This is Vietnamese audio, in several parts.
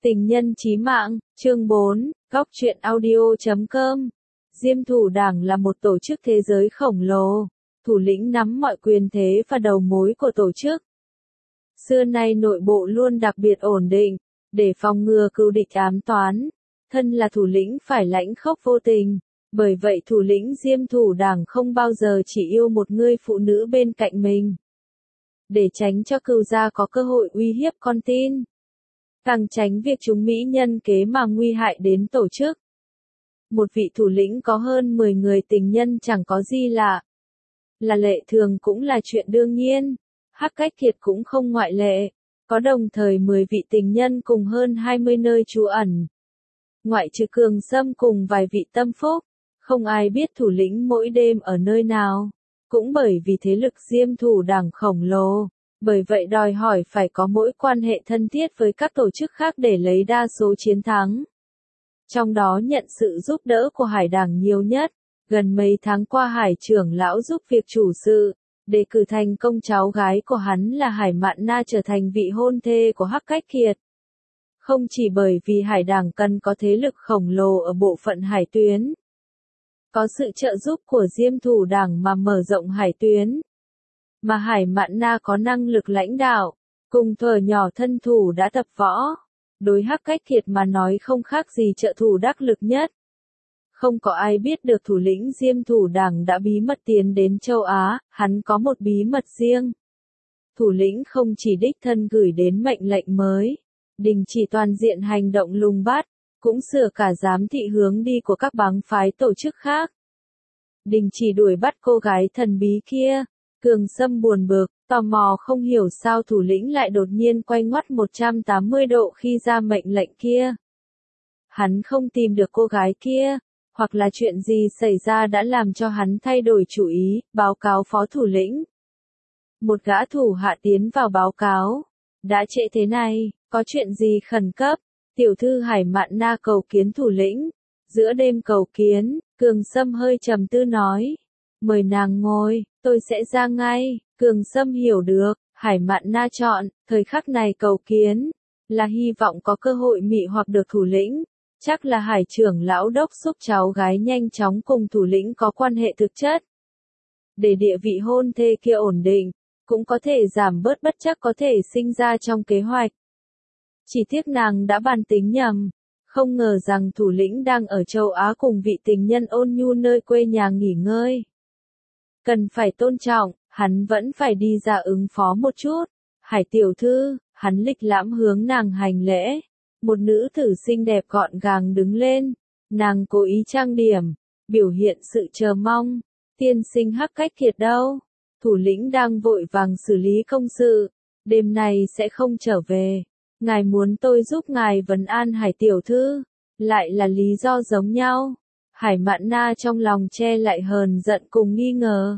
Tình nhân chí mạng, chương 4, góc truyện audio.com. Diêm Thủ Đảng là một tổ chức thế giới khổng lồ, thủ lĩnh nắm mọi quyền thế và đầu mối của tổ chức. Xưa nay nội bộ luôn đặc biệt ổn định, để phòng ngừa cừu địch ám toán. Thân là thủ lĩnh phải lãnh khốc vô tình, bởi vậy thủ lĩnh Diêm Thủ Đảng không bao giờ chỉ yêu một người phụ nữ bên cạnh mình. Để tránh cho cừu gia có cơ hội uy hiếp con tin. Càng tránh việc chúng Mỹ nhân kế mà nguy hại đến tổ chức. Một vị thủ lĩnh có hơn 10 người tình nhân chẳng có gì lạ. Là lệ thường cũng là chuyện đương nhiên. Hắc Cách Kiệt cũng không ngoại lệ. Có đồng thời 10 vị tình nhân cùng hơn 20 nơi trú ẩn. Ngoại trừ Cường Sâm cùng vài vị tâm phúc, không ai biết thủ lĩnh mỗi đêm ở nơi nào. Cũng bởi vì thế lực Diêm Thủ Đảng khổng lồ. Bởi vậy đòi hỏi phải có mối quan hệ thân thiết với các tổ chức khác để lấy đa số chiến thắng. Trong đó nhận sự giúp đỡ của Hải Đảng nhiều nhất. Gần mấy tháng qua Hải trưởng lão giúp việc chủ sự, đề cử thành công cháu gái của hắn là Hải Mạn Na trở thành vị hôn thê của Hắc Cách Kiệt. Không chỉ bởi vì Hải Đảng cần có thế lực khổng lồ ở bộ phận hải tuyến. Có sự trợ giúp của Diêm Thủ Đảng mà mở rộng hải tuyến. Mà Hải Mạn Na có năng lực lãnh đạo, cùng thuở nhỏ thân thủ đã tập võ. Đối Hắc Cách Kiệt mà nói không khác gì trợ thủ đắc lực nhất. Không có ai biết được thủ lĩnh Diêm Thủ Đảng đã bí mật tiến đến châu Á, hắn có một bí mật riêng. Thủ lĩnh không chỉ đích thân gửi đến mệnh lệnh mới, đình chỉ toàn diện hành động lùng bắt, cũng sửa cả giám thị hướng đi của các bang phái tổ chức khác. Đình chỉ đuổi bắt cô gái thần bí kia. Cường Sâm buồn bực, tò mò không hiểu sao thủ lĩnh lại đột nhiên quay ngoắt 180 độ khi ra mệnh lệnh kia. Hắn không tìm được cô gái kia, hoặc là chuyện gì xảy ra đã làm cho hắn thay đổi chủ ý, báo cáo phó thủ lĩnh. Một gã thủ hạ tiến vào báo cáo. Đã trễ thế này, có chuyện gì khẩn cấp? Tiểu thư Hải Mạn Na cầu kiến thủ lĩnh. Giữa đêm cầu kiến, Cường Sâm hơi trầm tư nói. Mời nàng ngồi, tôi sẽ ra ngay. Cường Sâm hiểu được, Hải Mạn Na chọn, thời khắc này cầu kiến, là hy vọng có cơ hội mị hoặc được thủ lĩnh. Chắc là Hải trưởng lão đốc xúc cháu gái nhanh chóng cùng thủ lĩnh có quan hệ thực chất. Để địa vị hôn thê kia ổn định, cũng có thể giảm bớt bất chắc có thể sinh ra trong kế hoạch. Chỉ tiếc nàng đã bàn tính nhầm. Không ngờ rằng thủ lĩnh đang ở châu Á cùng vị tình nhân ôn nhu nơi quê nhà nghỉ ngơi. Cần phải tôn trọng, hắn vẫn phải đi ra ứng phó một chút. Hải tiểu thư, hắn lịch lãm hướng nàng hành lễ. Một nữ tử xinh đẹp gọn gàng đứng lên. Nàng cố ý trang điểm, biểu hiện sự chờ mong. Tiên sinh Hắc Cách Kiệt đâu? Thủ lĩnh đang vội vàng xử lý công sự. Đêm này sẽ không trở về. Ngài muốn tôi giúp ngài vấn an Hải tiểu thư. Lại là lý do giống nhau. Hải Mạn Na trong lòng che lại hờn giận cùng nghi ngờ.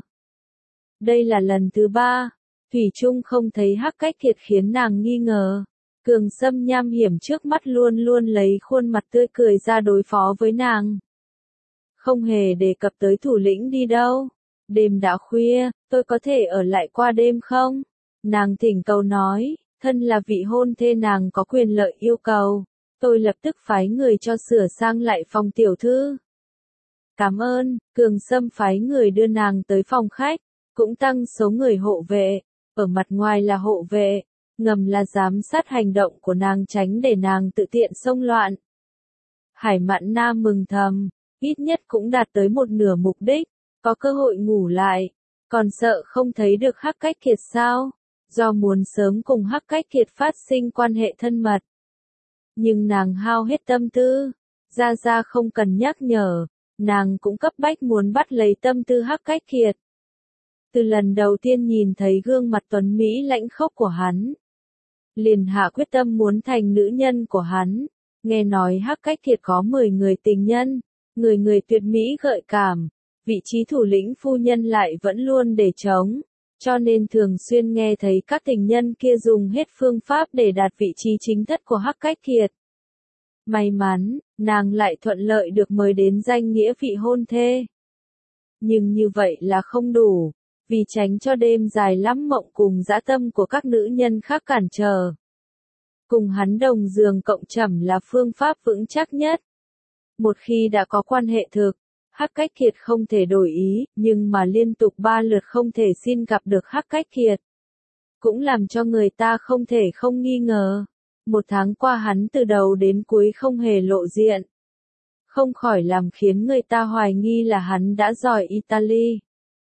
Đây là lần thứ 3, thủy chung không thấy Hắc Cách Kiệt khiến nàng nghi ngờ. Cường Sâm nham hiểm trước mắt luôn luôn lấy khuôn mặt tươi cười ra đối phó với nàng. Không hề đề cập tới thủ lĩnh đi đâu. Đêm đã khuya, tôi có thể ở lại qua đêm không? Nàng thỉnh cầu nói, thân là vị hôn thê nàng có quyền lợi yêu cầu. Tôi lập tức phái người cho sửa sang lại phòng tiểu thư. Cảm ơn, Cường Sâm phái người đưa nàng tới phòng khách, cũng tăng số người hộ vệ, ở mặt ngoài là hộ vệ, ngầm là giám sát hành động của nàng tránh để nàng tự tiện xông loạn. Hải Mạn Na mừng thầm, ít nhất cũng đạt tới một nửa mục đích, có cơ hội ngủ lại, còn sợ không thấy được Hắc Cách Kiệt sao, do muốn sớm cùng Hắc Cách Kiệt phát sinh quan hệ thân mật. Nhưng nàng hao hết tâm tư, Gia không cần nhắc nhở. Nàng cũng cấp bách muốn bắt lấy tâm tư Hắc Cách Kiệt. Từ lần đầu tiên nhìn thấy gương mặt tuấn Mỹ lãnh khốc của hắn, liền hạ quyết tâm muốn thành nữ nhân của hắn. Nghe nói Hắc Cách Kiệt có 10 người tình nhân, người tuyệt mỹ gợi cảm, vị trí thủ lĩnh phu nhân lại vẫn luôn để trống, cho nên thường xuyên nghe thấy các tình nhân kia dùng hết phương pháp để đạt vị trí chính thất của Hắc Cách Kiệt. May mắn, nàng lại thuận lợi được mời đến danh nghĩa vị hôn thê. Nhưng như vậy là không đủ, vì tránh cho đêm dài lắm mộng cùng dã tâm của các nữ nhân khác cản trở. Cùng hắn đồng giường cộng trầm là phương pháp vững chắc nhất. Một khi đã có quan hệ thực, Hắc Cách Kiệt không thể đổi ý, nhưng mà liên tục 3 lượt không thể xin gặp được Hắc Cách Kiệt. Cũng làm cho người ta không thể không nghi ngờ. 1 tháng qua hắn từ đầu đến cuối không hề lộ diện. Không khỏi làm khiến người ta hoài nghi là hắn đã rời Italy.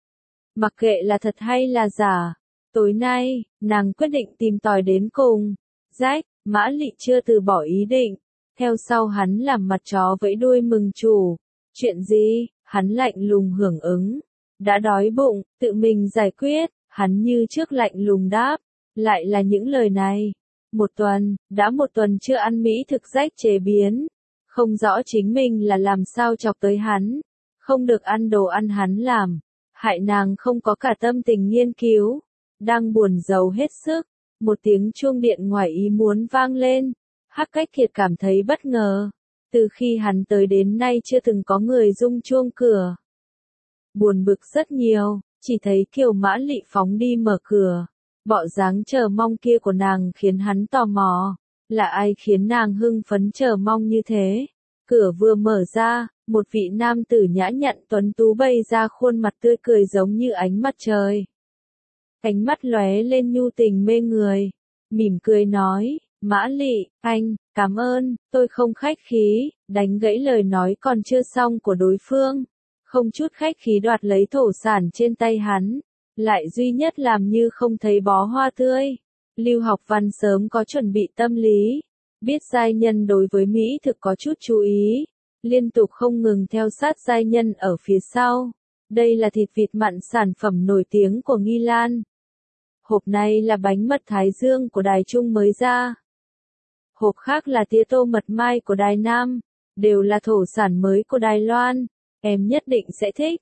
Mặc kệ là thật hay là giả, tối nay, nàng quyết định tìm tòi đến cùng. Jack, Mã Lị chưa từ bỏ ý định. Theo sau hắn làm mặt chó vẫy đuôi mừng chủ. Chuyện gì? Hắn lạnh lùng hưởng ứng. Đã đói bụng, tự mình giải quyết, hắn như trước lạnh lùng đáp. Lại là những lời này. 1 tuần, đã 1 tuần chưa ăn mỹ thực Jack chế biến. Không rõ chính mình là làm sao chọc tới hắn. Không được ăn đồ ăn hắn làm. Hại nàng không có cả tâm tình nghiên cứu. Đang buồn rầu hết sức. Một tiếng chuông điện ngoài ý muốn vang lên. Hắc Cách Kiệt cảm thấy bất ngờ. Từ khi hắn tới đến nay chưa từng có người rung chuông cửa. Buồn bực rất nhiều, chỉ thấy Kiều Mã Lị phóng đi mở cửa. Bộ dáng chờ mong kia của nàng khiến hắn tò mò. Là ai khiến nàng hưng phấn chờ mong như thế? Cửa vừa mở ra, một vị nam tử nhã nhặn tuấn tú bay ra, khuôn mặt tươi cười giống như ánh mặt trời. Ánh mắt lóe lên nhu tình mê người. Mỉm cười nói, Mã Lị, anh, cảm ơn, tôi không khách khí, đánh gãy lời nói còn chưa xong của đối phương. Không chút khách khí đoạt lấy thổ sản trên tay hắn. Lại duy nhất làm như không thấy bó hoa tươi. Lưu Học Văn sớm có chuẩn bị tâm lý. Biết giai nhân đối với mỹ thực có chút chú ý. Liên tục không ngừng theo sát giai nhân ở phía sau. Đây là thịt vịt mặn sản phẩm nổi tiếng của Nghi Lan. Hộp này là bánh mật Thái Dương của Đài Trung mới ra. Hộp khác là tía tô mật mai của Đài Nam. Đều là thổ sản mới của Đài Loan. Em nhất định sẽ thích.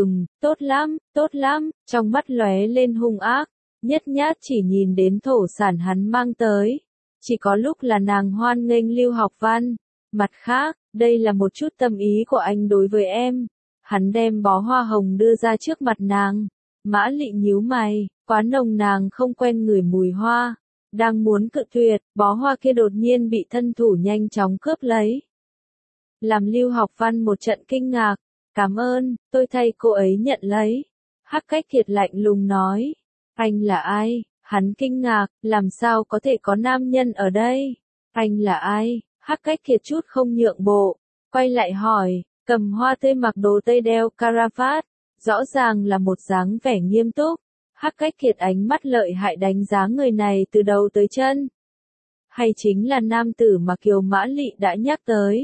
Tốt lắm, trong mắt lóe lên hung ác. Nhất nhát chỉ nhìn đến thổ sản hắn mang tới. Chỉ có lúc là nàng hoan nghênh Lưu Học Văn. Mặt khác, đây là một chút tâm ý của anh đối với em. Hắn đem bó hoa hồng đưa ra trước mặt nàng. Mã Lị nhíu mày, quá nồng nàng không quen ngửi mùi hoa. Đang muốn cự tuyệt, bó hoa kia đột nhiên bị thân thủ nhanh chóng cướp lấy. Làm Lưu Học Văn một trận kinh ngạc. Cảm ơn, tôi thay cô ấy nhận lấy. Hắc Cách Kiệt lạnh lùng nói. Anh là ai? Hắn kinh ngạc, làm sao có thể có nam nhân ở đây? Anh là ai? Hắc Cách Kiệt chút không nhượng bộ. Quay lại hỏi, cầm hoa tươi mặc đồ tây đeo caravat. Rõ ràng là một dáng vẻ nghiêm túc. Hắc Cách Kiệt ánh mắt lợi hại đánh giá người này từ đầu tới chân. Hay chính là nam tử mà Kiều Mã Lị đã nhắc tới.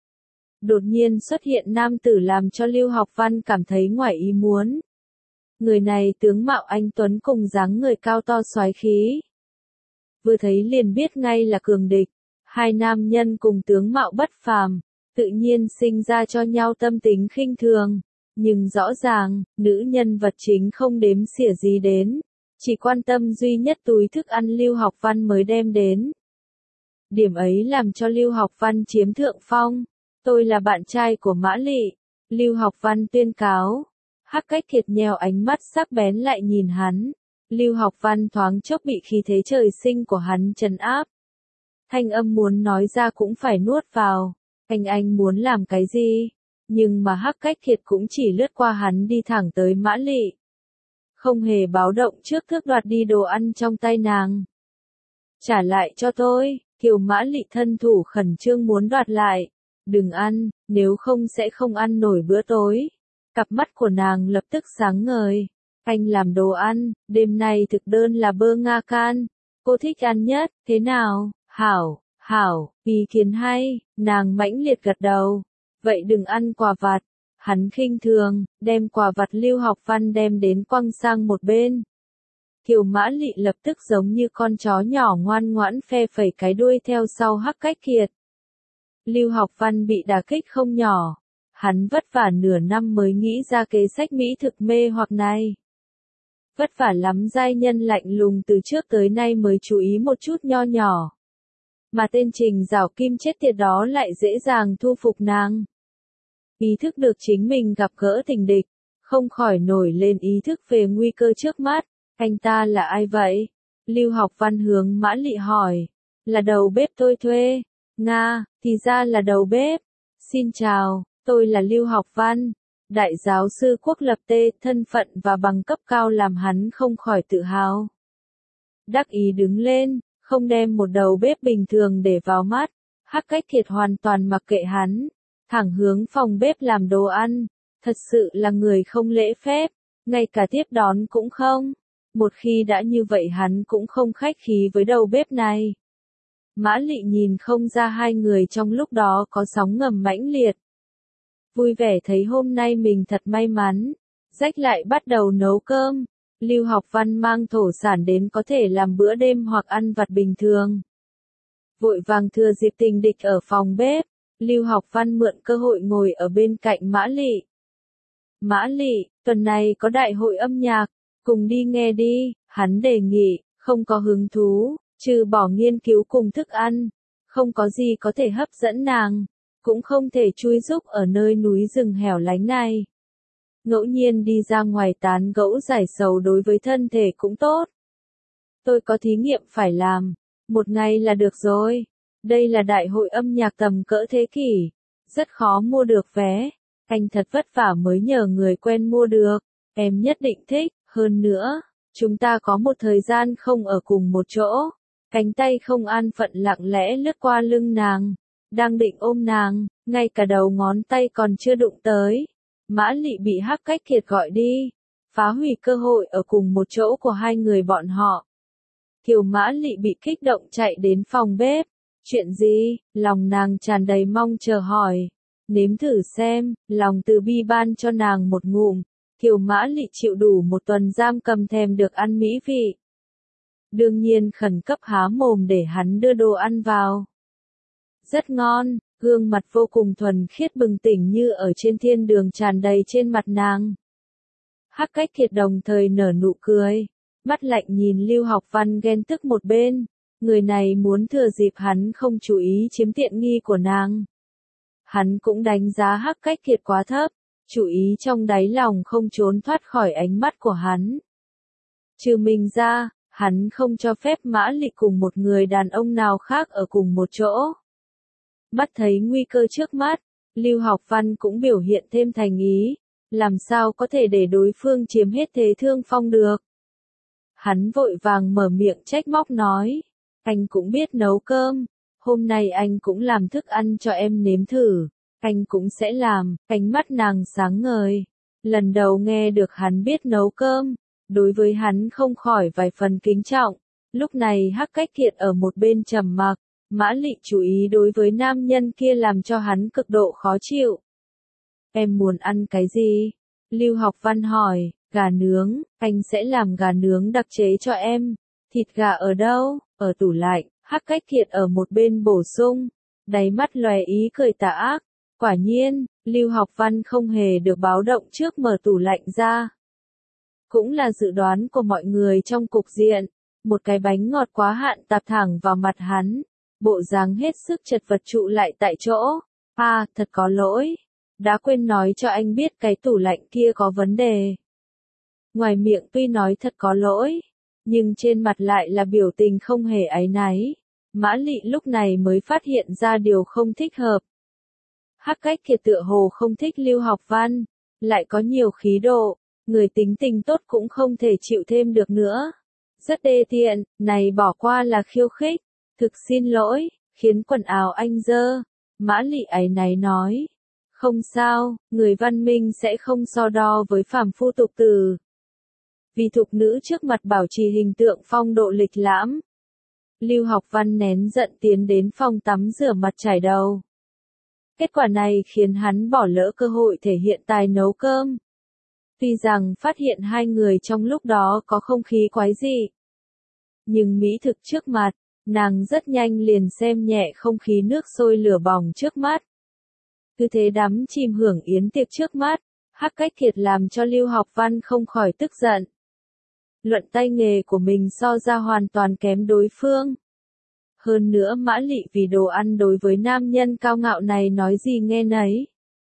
Đột nhiên xuất hiện nam tử làm cho Lưu Học Văn cảm thấy ngoài ý muốn. Người này tướng mạo anh tuấn cùng dáng người cao to soái khí. Vừa thấy liền biết ngay là cường địch. Hai nam nhân cùng tướng mạo bất phàm, tự nhiên sinh ra cho nhau tâm tính khinh thường. Nhưng rõ ràng, nữ nhân vật chính không đếm xỉa gì đến. Chỉ quan tâm duy nhất túi thức ăn Lưu Học Văn mới đem đến. Điểm ấy làm cho Lưu Học Văn chiếm thượng phong. Tôi là bạn trai của Mã Lị. Lưu Học Văn tuyên cáo. Hắc Cách Kiệt nheo ánh mắt sắc bén lại nhìn hắn. Lưu Học Văn thoáng chốc bị khí thế trời sinh của hắn trấn áp. Thanh âm muốn nói ra cũng phải nuốt vào. Anh muốn làm cái gì? Nhưng mà Hắc Cách Kiệt cũng chỉ lướt qua hắn đi thẳng tới Mã Lị. Không hề báo động trước thước đoạt đi đồ ăn trong tay nàng. Trả lại cho tôi, Kiều Mã Lị thân thủ khẩn trương muốn đoạt lại. Đừng ăn, nếu không sẽ không ăn nổi bữa tối. Cặp mắt của nàng lập tức sáng ngời. Anh làm đồ ăn, đêm nay thực đơn là bơ Nga can. Cô thích ăn nhất, thế nào? Hảo, ý kiến hay, nàng mãnh liệt gật đầu. Vậy đừng ăn quà vặt. Hắn khinh thường, đem quà vặt Lưu Học Văn đem đến quăng sang một bên. Kiều Mã Lị lập tức giống như con chó nhỏ ngoan ngoãn phe phẩy cái đuôi theo sau Hắc Cách Kiệt. Lưu Học Văn bị đả kích không nhỏ. Hắn vất vả nửa năm mới nghĩ ra kế sách mỹ thực mê hoặc này. Vất vả lắm giai nhân lạnh lùng từ trước tới nay mới chú ý một chút nho nhỏ. Mà tên Trình Giảo Kim chết tiệt đó lại dễ dàng thu phục nàng. Ý thức được chính mình gặp gỡ tình địch, không khỏi nổi lên ý thức về nguy cơ trước mắt. Anh ta là ai vậy? Lưu Học Văn hướng Mã Lị hỏi. Là đầu bếp tôi thuê. Nga, thì ra là đầu bếp. Xin chào, tôi là Lưu Học Văn. Đại giáo sư quốc lập T, thân phận và bằng cấp cao làm hắn không khỏi tự hào. Đắc ý đứng lên, không đem một đầu bếp bình thường để vào mắt. Hắc Cách Kiệt hoàn toàn mặc kệ hắn, thẳng hướng phòng bếp làm đồ ăn. Thật sự là người không lễ phép, ngay cả tiếp đón cũng không. Một khi đã như vậy hắn cũng không khách khí với đầu bếp này. Mã Lị nhìn không ra hai người trong lúc đó có sóng ngầm mãnh liệt. Vui vẻ thấy hôm nay mình thật may mắn. Rách lại bắt đầu nấu cơm. Lưu Học Văn mang thổ sản đến có thể làm bữa đêm hoặc ăn vặt bình thường. Vội vàng thừa dịp tình địch ở phòng bếp, Lưu Học Văn mượn cơ hội ngồi ở bên cạnh Mã Lị. Mã Lị, tuần này có đại hội âm nhạc, cùng đi nghe đi, hắn đề nghị, không có hứng thú, trừ bỏ nghiên cứu cùng thức ăn, không có gì có thể hấp dẫn nàng, cũng không thể chui rúc ở nơi núi rừng hẻo lánh này. Ngẫu nhiên đi ra ngoài tán gẫu giải sầu đối với thân thể cũng tốt. Tôi có thí nghiệm phải làm, một ngày là được rồi. Đây là đại hội âm nhạc tầm cỡ thế kỷ, rất khó mua được vé. Anh thật vất vả mới nhờ người quen mua được, em nhất định thích, hơn nữa, chúng ta có một thời gian không ở cùng một chỗ. Cánh tay không an phận lặng lẽ lướt qua lưng nàng, đang định ôm nàng, ngay cả đầu ngón tay còn chưa đụng tới. Mã Lị bị Hắc Cách Kiệt gọi đi, phá hủy cơ hội ở cùng một chỗ của hai người bọn họ. Kiều Mã Lị bị kích động chạy đến phòng bếp. Chuyện gì? Lòng nàng tràn đầy mong chờ hỏi. Nếm thử xem, lòng từ bi ban cho nàng một ngụm. Kiều Mã Lị chịu đủ một tuần giam cầm thèm được ăn mỹ vị. Đương nhiên khẩn cấp há mồm để hắn đưa đồ ăn vào. Rất ngon, gương mặt vô cùng thuần khiết bừng tỉnh như ở trên thiên đường tràn đầy trên mặt nàng. Hắc Cách Kiệt đồng thời nở nụ cười, mắt lạnh nhìn Lưu Học Văn ghen tức một bên. Người này muốn thừa dịp hắn không chú ý chiếm tiện nghi của nàng. Hắn cũng đánh giá Hắc Cách Kiệt quá thấp, chú ý trong đáy lòng không trốn thoát khỏi ánh mắt của hắn. Trừ mình ra, hắn không cho phép Mã Lị cùng một người đàn ông nào khác ở cùng một chỗ. Bắt thấy nguy cơ trước mắt, Lưu Học Văn cũng biểu hiện thêm thành ý, làm sao có thể để đối phương chiếm hết thế thương phong được. Hắn vội vàng mở miệng trách móc nói, anh cũng biết nấu cơm, hôm nay anh cũng làm thức ăn cho em nếm thử, anh cũng sẽ làm. Ánh mắt nàng sáng ngời, lần đầu nghe được hắn biết nấu cơm, đối với hắn không khỏi vài phần kính trọng. Lúc này Hắc Cách Kiệt ở một bên trầm mặc, Mã Lị chú ý đối với nam nhân kia làm cho hắn cực độ khó chịu. Em muốn ăn cái gì? Lưu Học Văn hỏi. Gà nướng, anh sẽ làm gà nướng đặc chế cho em. Thịt gà ở đâu? Ở tủ lạnh. Hắc Cách Kiệt ở một bên bổ sung, đáy mắt lóe ý cười tà ác. Quả nhiên, Lưu Học Văn không hề được báo động trước mở tủ lạnh ra. Cũng là dự đoán của mọi người trong cục diện, một cái bánh ngọt quá hạn tạt thẳng vào mặt hắn, bộ dáng hết sức chật vật trụ lại tại chỗ. À, thật có lỗi, đã quên nói cho anh biết cái tủ lạnh kia có vấn đề. Ngoài miệng tuy nói thật có lỗi, nhưng trên mặt lại là biểu tình không hề áy náy. Mã Lị lúc này mới phát hiện ra điều không thích hợp. Hắc Cách Kiệt tựa hồ không thích Lưu Học Văn, lại có nhiều khí độ, người tính tình tốt cũng không thể chịu thêm được nữa. Rất đê tiện, này bỏ qua là khiêu khích, thực xin lỗi, khiến quần áo anh dơ. Mã Lị áy náy nói, không sao, người văn minh sẽ không so đo với phàm phu tục tử. Vì thục nữ trước mặt bảo trì hình tượng phong độ lịch lãm. Lưu Học Văn nén giận tiến đến phòng tắm rửa mặt chải đầu. Kết quả này khiến hắn bỏ lỡ cơ hội thể hiện tài nấu cơm. Tuy rằng phát hiện hai người trong lúc đó có không khí quái dị, nhưng mỹ thực trước mặt, nàng rất nhanh liền xem nhẹ không khí nước sôi lửa bỏng trước mắt. Cứ thế đắm chìm hưởng yến tiệc trước mắt, Hắc Cách Kiệt làm cho Lưu Học Văn không khỏi tức giận. Luận tay nghề của mình so ra hoàn toàn kém đối phương. Hơn nữa Mã Lị vì đồ ăn đối với nam nhân cao ngạo này nói gì nghe nấy.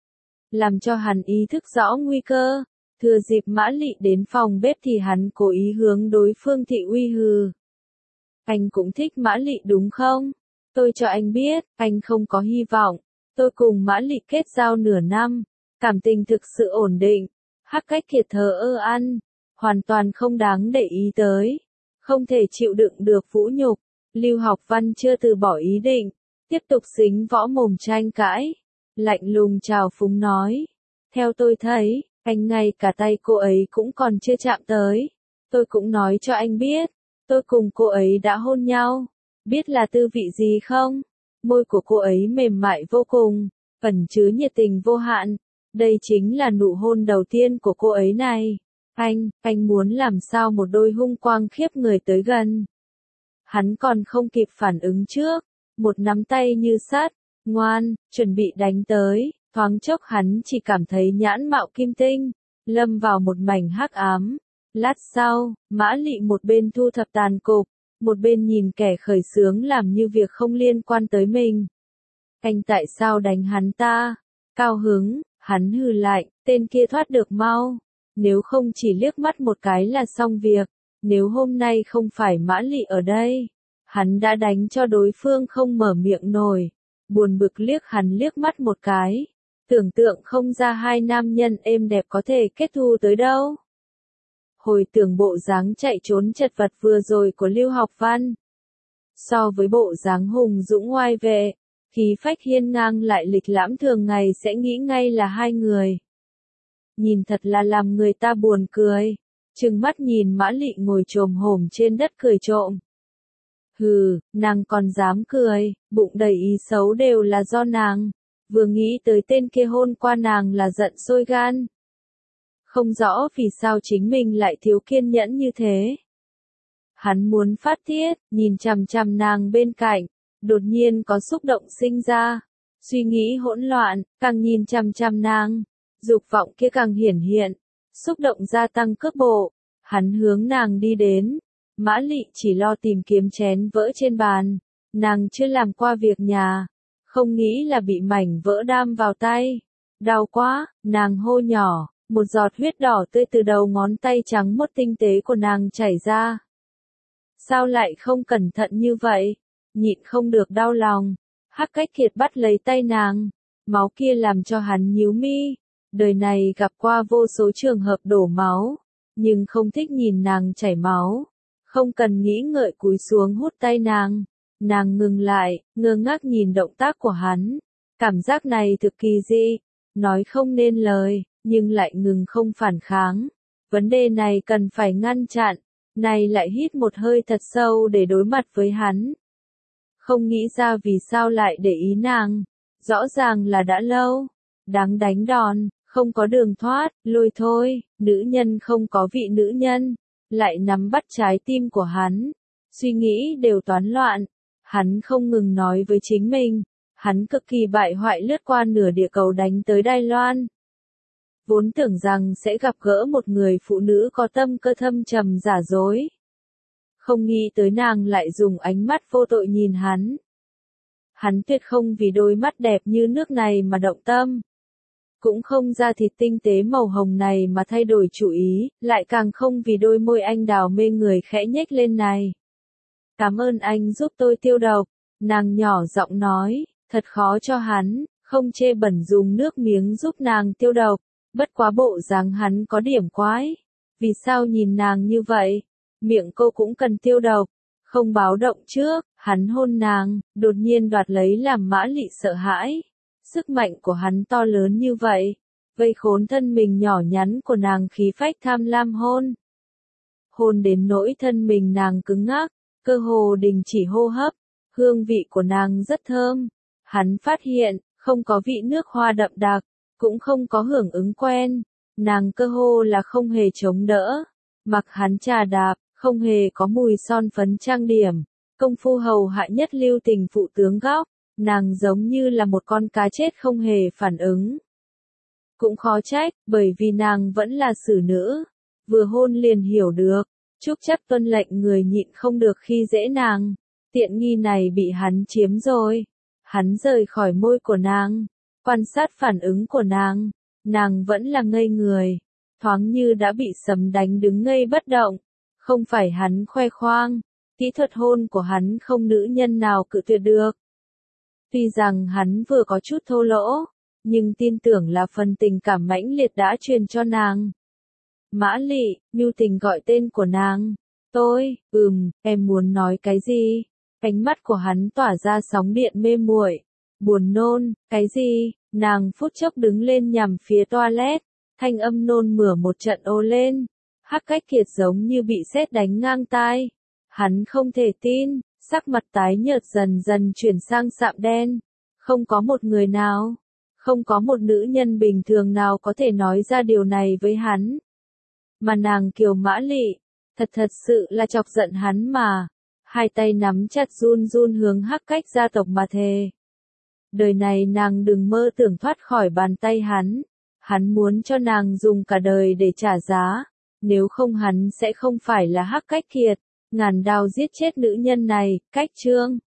Làm cho hắn ý thức rõ nguy cơ, thừa dịp Mã Lị đến phòng bếp thì hắn cố ý hướng đối phương thị uy hừ. anh cũng thích Mã Lị đúng không? Tôi cho anh biết, anh không có hy vọng. Tôi cùng Mã Lị kết giao nửa năm, cảm tình thực sự ổn định. Hắc Cách Kiệt thờ ơ ăn, hoàn toàn không đáng để ý tới. Không thể chịu đựng được vũ nhục, Lưu Học Văn chưa từ bỏ ý định, tiếp tục dính võ mồm tranh cãi. Lạnh lùng trào phúng nói, theo tôi thấy, anh ngay cả tay cô ấy cũng còn chưa chạm tới. Tôi cũng nói cho anh biết, tôi cùng cô ấy đã hôn nhau. Biết là tư vị gì không? Môi của cô ấy mềm mại vô cùng, ẩn chứa nhiệt tình vô hạn. Đây chính là nụ hôn đầu tiên của cô ấy này. Anh muốn làm sao một đôi hung quang khiếp người tới gần. Hắn còn không kịp phản ứng trước, một nắm tay như sắt, ngoan, chuẩn bị đánh tới, thoáng chốc hắn chỉ cảm thấy nhãn mạo kim tinh, lâm vào một mảnh hắc ám. Lát sau, Mã Lị một bên thu thập tàn cục, một bên nhìn kẻ khởi xướng làm như việc không liên quan tới mình. Anh tại sao đánh hắn ta? Cao hứng, hắn hừ lạnh, tên kia thoát được mau. Nếu không chỉ liếc mắt một cái là xong việc. Nếu hôm nay không phải Mã Lị ở đây, hắn đã đánh cho đối phương không mở miệng nổi. Buồn bực liếc hắn liếc mắt một cái. Tưởng tượng không ra hai nam nhân êm đẹp có thể kết thù tới đâu. Hồi tưởng bộ dáng chạy trốn chật vật vừa rồi của Lưu Học Văn. So với bộ dáng hùng dũng oai vệ, khí phách hiên ngang lại lịch lãm thường ngày sẽ nghĩ ngay là hai người. Nhìn thật là làm người ta buồn cười. Trừng mắt nhìn Mã Lị ngồi chồm hổm trên đất cười trộm. Hừ, nàng còn dám cười, bụng đầy ý xấu đều là do nàng. Vừa nghĩ tới tên kia hôn qua nàng là giận sôi gan. Không rõ vì sao chính mình lại thiếu kiên nhẫn như thế. Hắn muốn phát tiết, nhìn chằm chằm nàng bên cạnh, đột nhiên có xúc động sinh ra. Suy nghĩ hỗn loạn, càng nhìn chằm chằm nàng, dục vọng kia càng hiển hiện, xúc động gia tăng cước bộ. Hắn hướng nàng đi đến. Mã Lị chỉ lo tìm kiếm chén vỡ trên bàn. Nàng chưa làm qua việc nhà, không nghĩ là bị mảnh vỡ đam vào tay. Đau quá, nàng hô nhỏ, một giọt huyết đỏ tươi từ đầu ngón tay trắng mốt tinh tế của nàng chảy ra. Sao lại không cẩn thận như vậy? Nhịn không được đau lòng. Hắc Cách Kiệt bắt lấy tay nàng. Máu kia làm cho hắn nhíu mi. Đời này gặp qua vô số trường hợp đổ máu, nhưng không thích nhìn nàng chảy máu. Không cần nghĩ ngợi cúi xuống hút tay nàng. Nàng ngừng lại, ngơ ngác nhìn động tác của hắn. Cảm giác này thực kỳ dị, nói không nên lời, nhưng lại ngừng không phản kháng. Vấn đề này cần phải ngăn chặn. Này lại hít một hơi thật sâu để đối mặt với hắn. Không nghĩ ra vì sao lại để ý nàng. Rõ ràng là đã lâu. Đáng đánh đòn, không có đường thoát, lôi thôi. Nữ nhân không có vị nữ nhân. Lại nắm bắt trái tim của hắn. Suy nghĩ đều toán loạn. Hắn không ngừng nói với chính mình. Hắn cực kỳ bại hoại lướt qua nửa địa cầu đánh tới Đài Loan. Vốn tưởng rằng sẽ gặp gỡ một người phụ nữ có tâm cơ thâm trầm giả dối. Không nghĩ tới nàng lại dùng ánh mắt vô tội nhìn hắn. Hắn tuyệt không vì đôi mắt đẹp như nước này mà động tâm. Cũng không da thịt tinh tế màu hồng này mà thay đổi chủ ý, lại càng không vì đôi môi anh đào mê người khẽ nhếch lên này. Cảm ơn anh giúp tôi tiêu độc, nàng nhỏ giọng nói, thật khó cho hắn, không chê bẩn dùng nước miếng giúp nàng tiêu độc. Bất quá bộ dáng hắn có điểm quái. Vì sao nhìn nàng như vậy? Miệng cô cũng cần tiêu độc. Không báo động trước, hắn hôn nàng, đột nhiên đoạt lấy làm Mã Lị sợ hãi. Sức mạnh của hắn to lớn như vậy. Vây khốn thân mình nhỏ nhắn của nàng khí phách tham lam hôn. Hôn đến nỗi thân mình nàng cứng ngắc, cơ hồ đình chỉ hô hấp. Hương vị của nàng rất thơm. Hắn phát hiện, không có vị nước hoa đậm đặc. Cũng không có hưởng ứng quen, nàng cơ hồ là không hề chống đỡ, mặc hắn trà đạp, không hề có mùi son phấn trang điểm, công phu hầu hạ nhất lưu tình phụ tướng góc, nàng giống như là một con cá chết không hề phản ứng. Cũng khó trách, bởi vì nàng vẫn là xử nữ, vừa hôn liền hiểu được, Trúc Chấp tuân lệnh người nhịn không được khi dễ nàng, tiện nghi này bị hắn chiếm rồi, hắn rời khỏi môi của nàng. Quan sát phản ứng của nàng vẫn là ngây người, thoáng như đã bị sấm đánh đứng ngây bất động, không phải hắn khoe khoang, Kỹ thuật hôn của hắn không nữ nhân nào cự tuyệt được. Tuy rằng hắn vừa có chút thô lỗ, nhưng tin tưởng là phần tình cảm mãnh liệt đã truyền cho nàng. Mã Lị, nhu tình gọi tên của nàng. Tôi, em muốn nói cái gì? Ánh mắt của hắn tỏa ra sóng điện mê muội, buồn nôn, cái gì? Nàng phút chốc đứng lên nhằm phía toilet, thanh âm nôn mửa một trận ồ lên. Hắc Cách Kiệt giống như bị sét đánh ngang tai. Hắn không thể tin, sắc mặt tái nhợt dần dần chuyển sang sạm đen. Không có một người nào, không có một nữ nhân bình thường nào có thể nói ra điều này với hắn. Mà nàng Kiều Mã Lị, thật sự là chọc giận hắn mà. Hai tay nắm chặt run run hướng Hắc Cách gia tộc mà thề. Đời này nàng đừng mơ tưởng thoát khỏi bàn tay hắn. Hắn muốn cho nàng dùng cả đời để trả giá. Nếu không hắn sẽ không phải là Hắc Cách Kiệt. Ngàn đao giết chết nữ nhân này. Cách chương